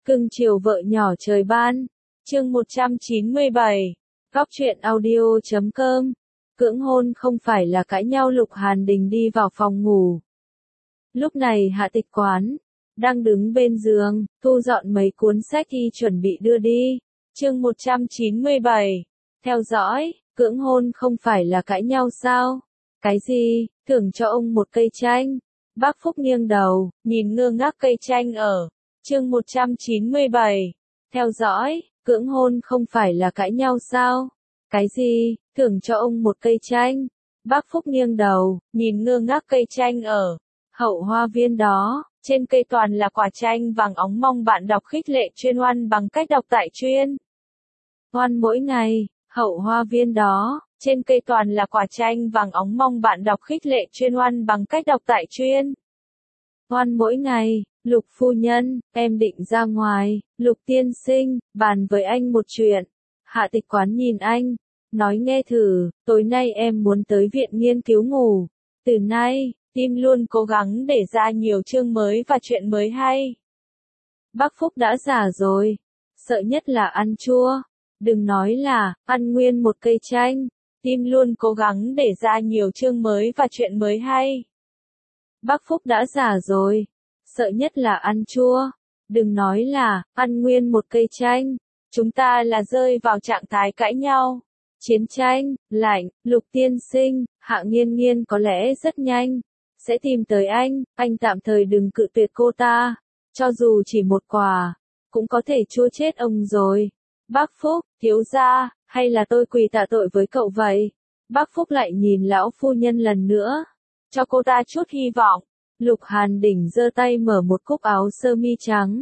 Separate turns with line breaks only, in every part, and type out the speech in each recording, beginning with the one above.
Cưng chiều vợ nhỏ trời ban. Chương 197. Góc truyện audio.com. Cưỡng hôn không phải là cãi nhau. Lục Hàn Đình đi vào phòng ngủ. Lúc này Hạ Tịch Quán đang đứng bên giường, thu dọn mấy cuốn sách y chuẩn bị đưa đi. Chương 197. Theo dõi, cưỡng hôn không phải là cãi nhau sao? Cái gì? Thưởng cho ông một cây chanh. Bác Phúc nghiêng đầu, nhìn ngơ ngác cây chanh ở. Chương 197. Theo dõi, cưỡng hôn không phải là cãi nhau sao? Cái gì? Thưởng cho ông một cây chanh. Bác Phúc nghiêng đầu, nhìn ngơ ngác cây chanh ở hậu hoa viên đó. Trên cây toàn là quả chanh vàng óng, mong bạn đọc khích lệ chuyên oan bằng cách đọc tại chuyên oan mỗi ngày. Hậu hoa viên đó, trên cây toàn là quả chanh vàng óng, mong bạn đọc khích lệ chuyên oan bằng cách đọc tại chuyên oan mỗi ngày. Lục phu nhân, em định ra ngoài. Lục tiên sinh, bàn với anh một chuyện. Hạ Tịch Quán nhìn anh, nói nghe thử, tối nay em muốn tới viện nghiên cứu ngủ. Từ nay, tim luôn cố gắng để ra nhiều chương mới và chuyện mới hay. Bác Phúc đã già rồi, sợ nhất là ăn chua. Đừng nói là ăn nguyên một cây chanh. Tim luôn cố gắng để ra nhiều chương mới và chuyện mới hay. Bác Phúc đã già rồi, sợ nhất là ăn chua. Đừng nói là ăn nguyên một cây chanh. Chúng ta là rơi vào trạng thái cãi nhau, chiến tranh, lạnh. Lục tiên sinh, Hạ Nghiên Nghiên có lẽ rất nhanh sẽ tìm tới anh tạm thời đừng cự tuyệt cô ta. Cho dù chỉ một quà, cũng có thể chua chết ông rồi. Bác Phúc, thiếu gia, hay là tôi quỳ tạ tội với cậu vậy? Bác Phúc lại nhìn lão phu nhân lần nữa, cho cô ta chút hy vọng. Lục Hàn Đình giơ tay mở một cúc áo sơ mi trắng.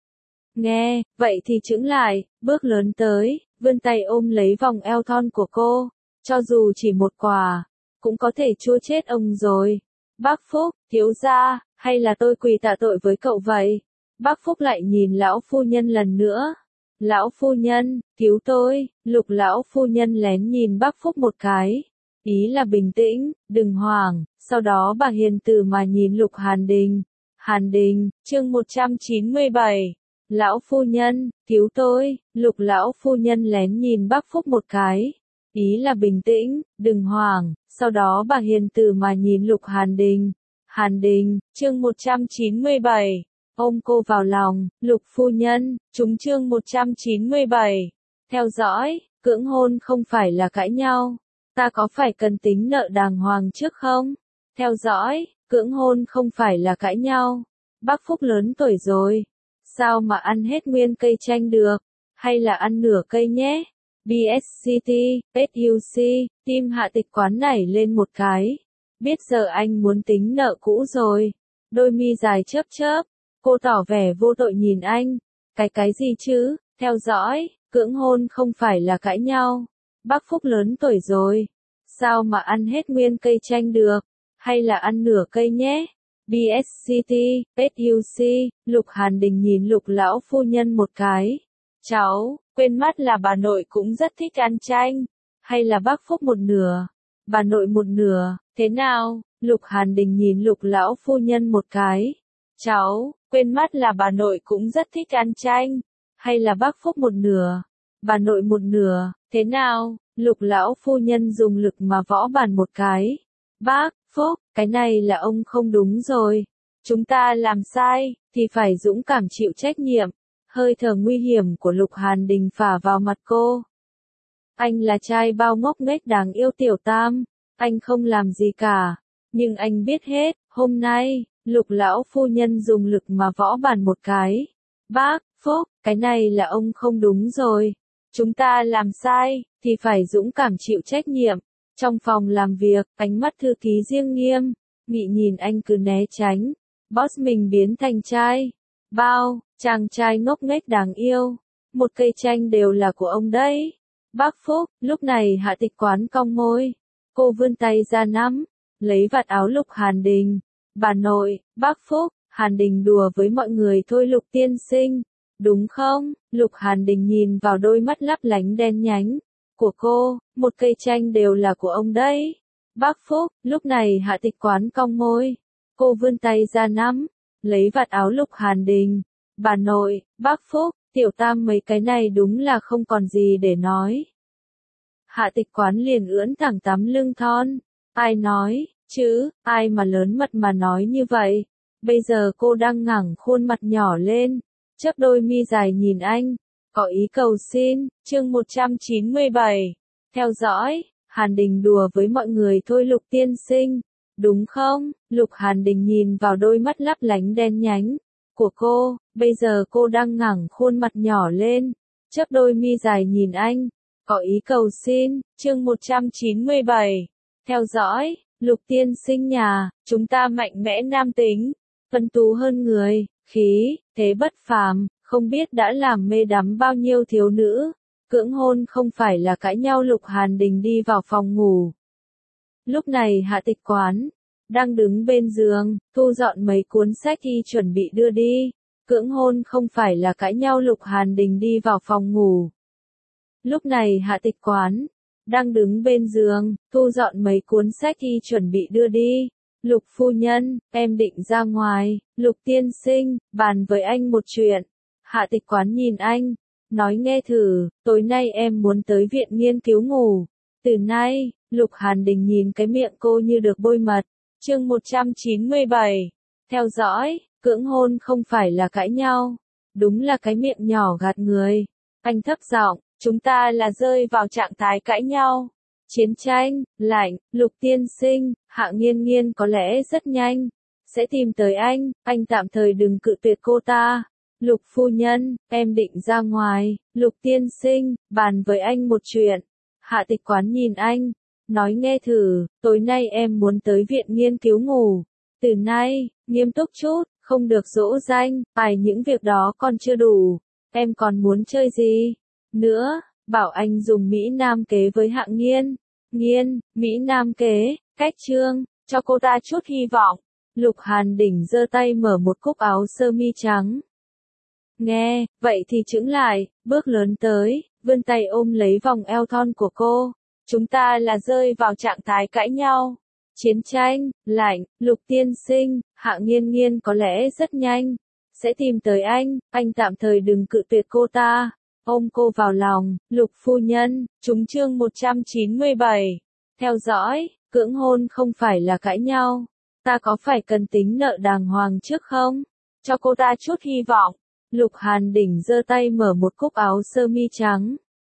Nghe, vậy thì chững lại, bước lớn tới, vươn tay ôm lấy vòng eo thon của cô. Cho dù chỉ một quà, cũng có thể chua chết ông rồi. Bác Phúc, thiếu gia, hay là tôi quỳ tạ tội với cậu vậy? Bác Phúc lại nhìn lão phu nhân lần nữa. Lão phu nhân, cứu tôi. Lục lão phu nhân lén nhìn bác Phúc một cái. Ý là bình tĩnh, đừng hoảng. Sau đó bà hiền từ mà nhìn Lục Hàn Đình. Hàn Đình, chương 197. Lão phu nhân, cứu tôi. Lục lão phu nhân lén nhìn bác Phúc một cái. Ý là bình tĩnh, đừng hoảng. Sau đó bà hiền từ mà nhìn Lục Hàn Đình. Hàn Đình, chương 197. Ôm cô vào lòng. Lục phu nhân, chúng chương 197. Theo dõi, cưỡng hôn không phải là cãi nhau. Ta có phải cần tính nợ đàng hoàng trước không? Theo dõi, cưỡng hôn không phải là cãi nhau. Bác Phúc lớn tuổi rồi, sao mà ăn hết nguyên cây chanh được? Hay là ăn nửa cây nhé? BSCT, SUC, tim Hạ Tịch Quán nảy lên một cái. Biết giờ anh muốn tính nợ cũ rồi. Đôi mi dài chớp chớp, cô tỏ vẻ vô tội nhìn anh. Cái gì chứ? Theo dõi, cưỡng hôn không phải là cãi nhau. Bác Phúc lớn tuổi rồi, sao mà ăn hết nguyên cây chanh được? Hay là ăn nửa cây nhé? BSCT, SUC, Lục Hàn Đình nhìn Lục lão phu nhân một cái. Cháu, quên mất là bà nội cũng rất thích ăn chanh. Hay là bác Phúc một nửa, bà nội một nửa, thế nào? Lục Hàn Đình nhìn Lục lão phu nhân một cái. Cháu, quên mất là bà nội cũng rất thích ăn chanh. Hay là bác Phúc một nửa, bà nội một nửa, thế nào? Lục lão phu nhân dùng lực mà võ bàn một cái. Bác Phúc, cái này là ông không đúng rồi. Chúng ta làm sai, thì phải dũng cảm chịu trách nhiệm. Hơi thở nguy hiểm của Lục Hàn Đình phả vào mặt cô. Anh là trai bao ngốc nghếch đáng yêu tiểu tam. Anh không làm gì cả. Nhưng anh biết hết, hôm nay, Lục lão phu nhân dùng lực mà võ bàn một cái. Bác Phúc, cái này là ông không đúng rồi. Chúng ta làm sai, thì phải dũng cảm chịu trách nhiệm. Trong phòng làm việc, ánh mắt thư ký riêng nghiêm, nghị nhìn anh cứ né tránh. Boss mình biến thành trai bao, chàng trai ngốc nghếch đáng yêu. Một cây chanh đều là của ông đấy. Bác Phúc, lúc này Hạ Tịch Quán cong môi. Cô vươn tay ra nắm, lấy vạt áo Lục Hàn Đình. Bà nội, bác Phúc, Hàn Đình đùa với mọi người thôi Lục tiên sinh. Đúng không? Lục Hàn Đình nhìn vào đôi mắt lấp lánh đen nhánh của cô, một cây chanh đều là của ông đấy. Bác Phúc, lúc này Hạ Tịch Quán cong môi. Cô vươn tay ra nắm, lấy vạt áo Lục Hàn Đình. bà nội, bác Phúc, tiểu tam mấy cái này đúng là không còn gì để nói. Hạ Tịch Quán liền ưỡn thẳng tắm lưng thon. Ai nói, chứ, ai mà lớn mật mà nói như vậy. Bây giờ cô đang ngẩng khuôn mặt nhỏ lên, chớp đôi mi dài nhìn anh, có ý cầu xin. Chương 197. Theo dõi, Hàn Đình đùa với mọi người thôi Lục tiên sinh, đúng không? Lục Hàn Đình nhìn vào đôi mắt lấp lánh đen nhánh của cô, bây giờ cô đang ngẩng khuôn mặt nhỏ lên, chớp đôi mi dài nhìn anh, có ý cầu xin. Chương 197. Theo dõi, Lục tiên sinh nhà, chúng ta mạnh mẽ nam tính, phân tú hơn người, khí, thế bất phàm, không biết đã làm mê đắm bao nhiêu thiếu nữ. Cưỡng hôn không phải là cãi nhau. Lục Hàn Đình đi vào phòng ngủ. Lúc này Hạ Tịch Quán đang đứng bên giường, thu dọn mấy cuốn sách y chuẩn bị đưa đi. Cưỡng hôn không phải là cãi nhau. Lục Hàn Đình đi vào phòng ngủ. Lúc này Hạ Tịch Quán đang đứng bên giường, thu dọn mấy cuốn sách y chuẩn bị đưa đi. Lục phu nhân, em định ra ngoài. Lục tiên sinh, bàn với anh một chuyện. Hạ Tịch Quán nhìn anh, nói nghe thử, tối nay em muốn tới viện nghiên cứu ngủ. Từ nay, Lục Hàn Đình nhìn cái miệng cô như được bôi mật. Chương 197. Theo dõi, cưỡng hôn không phải là cãi nhau. Đúng là cái miệng nhỏ gạt người. Anh thấp giọng, chúng ta là rơi vào trạng thái cãi nhau. Chiến tranh, lạnh, Lục tiên sinh, Hạ Nghiên Nghiên có lẽ rất nhanh sẽ tìm tới anh tạm thời đừng cự tuyệt cô ta. Lục phu nhân, em định ra ngoài. Lục tiên sinh, bàn với anh một chuyện. Hạ Tịch Quán nhìn anh, nói nghe thử, tối nay em muốn tới viện nghiên cứu ngủ. Từ nay, nghiêm túc chút, không được dỗ dành, những việc đó còn chưa đủ. Em còn muốn chơi gì nữa? Bảo anh dùng Mỹ Nam kế với Hạng Nghiên. Mỹ Nam kế, cách trương, cho cô ta chút hy vọng. Lục Hàn Đình giơ tay mở một cúc áo sơ mi trắng. Nghe, vậy thì chững lại, bước lớn tới, vươn tay ôm lấy vòng eo thon của cô. Chúng ta là rơi vào trạng thái cãi nhau. Chiến tranh, lạnh, Lục tiên sinh, Hạ Nghiên Nghiên có lẽ rất nhanh sẽ tìm tới anh tạm thời đừng cự tuyệt cô ta. Ôm cô vào lòng. Lục phu nhân, chúng chương 197. Theo dõi, cưỡng hôn không phải là cãi nhau. Ta có phải cần tính nợ đàng hoàng trước không? Cho cô ta chút hy vọng. Lục Hàn Đình giơ tay mở một cúc áo sơ mi trắng.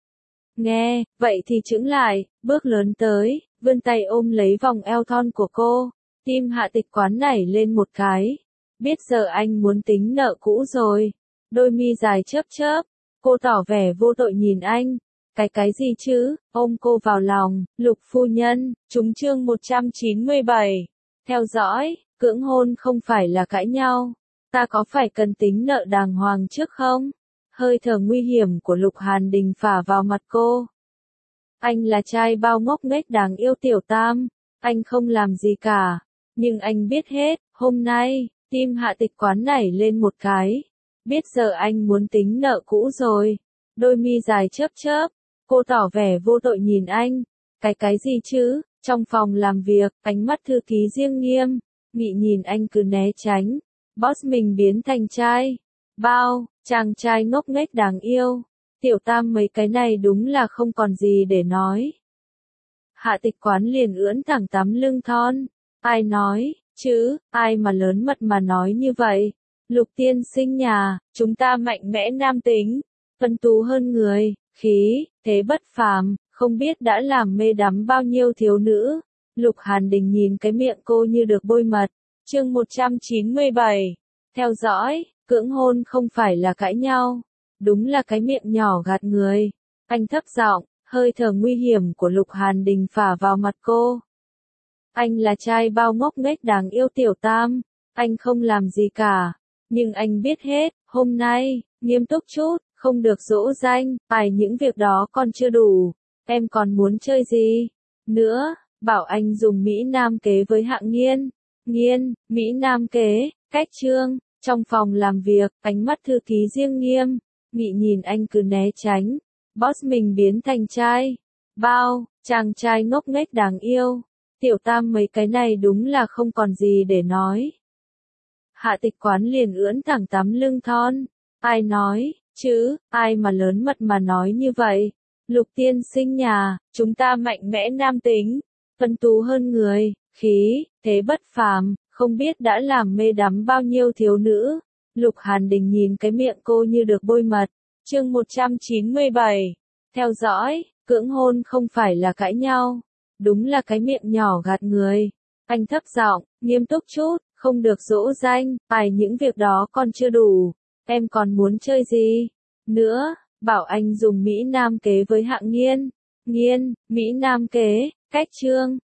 Nghe, vậy thì chững lại, bước lớn tới, vươn tay ôm lấy vòng eo thon của cô. Tim Hạ Tịch Quán nảy lên một cái. Biết giờ anh muốn tính nợ cũ rồi. Đôi mi dài chớp chớp. Cô tỏ vẻ vô tội nhìn anh. Cái gì chứ? Ôm cô vào lòng. Lục phu nhân, chúng chương 197. Theo dõi, cưỡng hôn không phải là cãi nhau. Ta có phải cần tính nợ đàng hoàng trước không? Hơi thở nguy hiểm của Lục Hàn Đình phả vào mặt cô. Anh là trai bao ngốc nghếch đáng yêu tiểu tam. Anh không làm gì cả. Nhưng anh biết hết, hôm nay, tim Hạ Tịch Quán nảy lên một cái. Biết giờ anh muốn tính nợ cũ rồi. Đôi mi dài chớp chớp. Cô tỏ vẻ vô tội nhìn anh. Cái gì chứ? Trong phòng làm việc, ánh mắt thư ký Diêng Nghiêm Nghị nhìn anh cứ né tránh. Boss mình biến thành trai bao, chàng trai ngốc nghếch đáng yêu. Tiểu tam mấy cái này đúng là không còn gì để nói. Hạ Tịch Quán liền ưỡn thẳng tắm lưng thon. Ai nói, chứ, ai mà lớn mật mà nói như vậy. Lục tiên sinh nhà, chúng ta mạnh mẽ nam tính, phân tú hơn người, khí, thế bất phàm, không biết đã làm mê đắm bao nhiêu thiếu nữ. Lục Hàn Đình nhìn cái miệng cô như được bôi mật. Chương 197. Theo dõi, cưỡng hôn không phải là cãi nhau. Đúng là cái miệng nhỏ gạt người. Anh thấp giọng, hơi thở nguy hiểm của Lục Hàn Đình phả vào mặt cô. Anh là trai bao ngốc nghếch đáng yêu tiểu tam. Anh không làm gì cả. Nhưng anh biết hết, hôm nay, nghiêm túc chút, không được dỗ dành, những việc đó còn chưa đủ. Em còn muốn chơi gì nữa? Bảo anh dùng Mỹ Nam kế với Hạng Nghiên. Mỹ Nam kế, cách trương, trong phòng làm việc, ánh mắt thư ký Diêng Nghiêm Nghị nhìn anh cứ né tránh. Boss mình biến thành trai bao, chàng trai ngốc nghếch đáng yêu. Tiểu tam mấy cái này đúng là không còn gì để nói. Hạ Tịch Quán liền ưỡn thẳng tấm lưng thon. Ai nói, chứ, ai mà lớn mật mà nói như vậy? Lục tiên sinh nhà, chúng ta mạnh mẽ nam tính, tuấn tú hơn người, khí, thế bất phàm, không biết đã làm mê đắm bao nhiêu thiếu nữ. Lục Hàn Đình nhìn cái miệng cô như được bôi mật. Chương 197. Theo dõi, cưỡng hôn không phải là cãi nhau. Đúng là cái miệng nhỏ gạt người. Anh thấp giọng, nghiêm túc chút, không được dỗ danh, những việc đó còn chưa đủ. Em còn muốn chơi gì? Nữa, bảo anh dùng Mỹ Nam kế với Hạng Nghiên. Nghiên, Mỹ Nam kế, cách trương.